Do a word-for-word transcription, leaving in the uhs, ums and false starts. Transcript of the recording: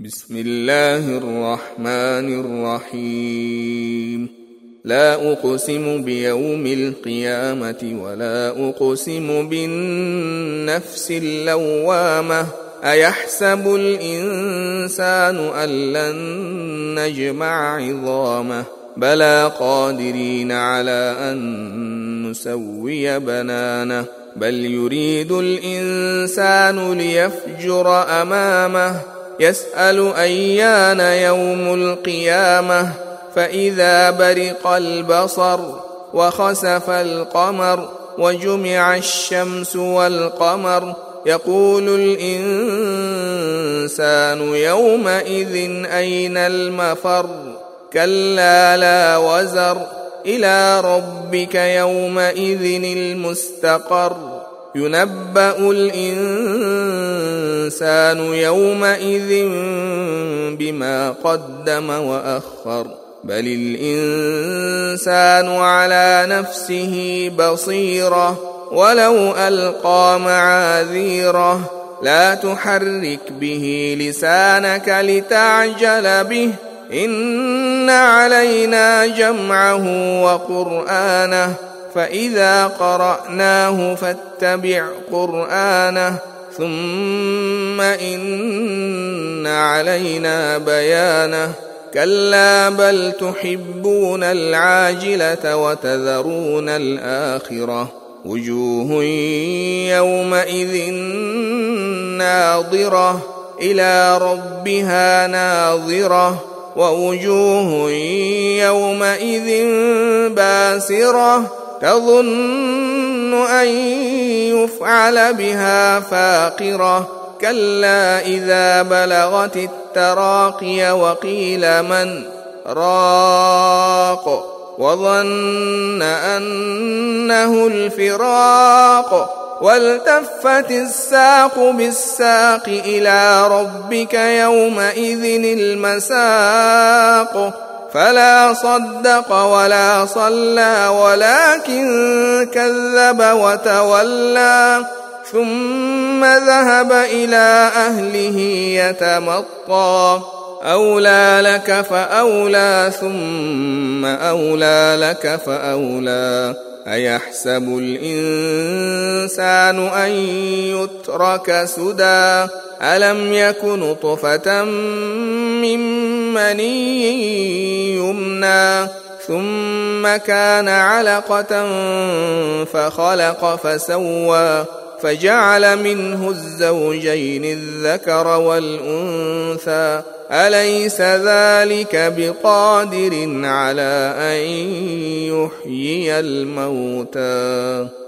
بسم الله الرحمن الرحيم لا أقسم بيوم القيامة ولا أقسم بالنفس اللوامة أيحسب الإنسان أن لن نجمع عظامه بلى قادرين على أن نسوي بنانه بل يريد الإنسان ليفجر أمامه يسأل أيان يوم القيامة فإذا برق البصر وخسف القمر وجمع الشمس والقمر يقول الإنسان يومئذ أين المفر كلا لا وزر إلى ربك يومئذ المستقر ينبأ الإنسان يومئذ بما قدم وأخر بل الإنسان على نفسه بصيرة ولو ألقى معاذيره لا تحرك به لسانك لتعجل به إن علينا جمعه وقرآنه فإذا قرأناه فاتبع قرآنه ثم إن علينا بيانه كلا بل تحبون العاجلة وتذرون الآخرة وجوه يومئذ ناظرة إلى ربها ناظرة ووجوه يومئذ باسرة تظن أن يفعل بها فاقرة كلا إذا بلغت التراقي وقيل من راق وظن أنه الفراق والتفت الساق بالساق إلى ربك يومئذ المساق فلا صدق ولا صلى ولكن كذب وتولى ثم ذهب إلى أهله يتمطى أولى لك فأولى ثم أولى لك فأولى أيحسب الإنسان أن يترك سدى ألم يك نطفة من مني يمنى ثم كان علقة فخلق فسوى فجعل منه الزوجين الذكر والأنثى أليس ذلك بقادر على أن يحيي الموتى